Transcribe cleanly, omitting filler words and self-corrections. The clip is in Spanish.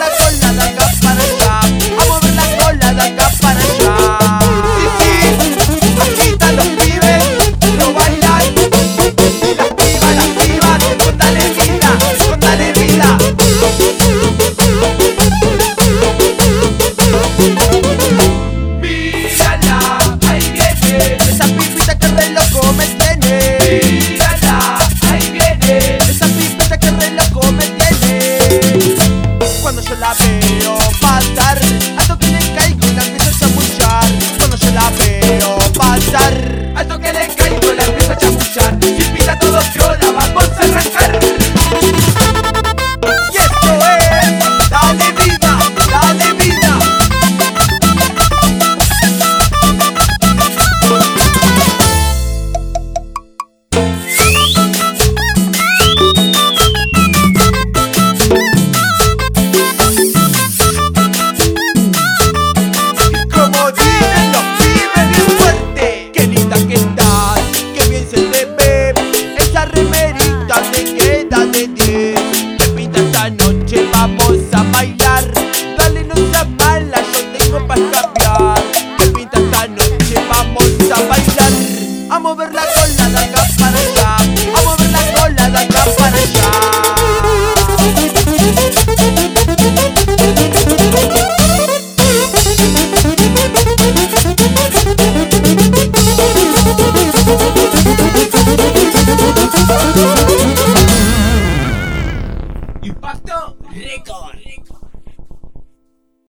la cola de acá para allá, a mover la cola de acá para allá. Sí, agitan los pibes, lo bailan. Y las pibas, con dale vida, con dale vida. Mírala, ahí viene, esa pipita que re loco me tiene. Mírala, ahí viene, esa pipita que re loco me tiene. Cuando yo la veo pasar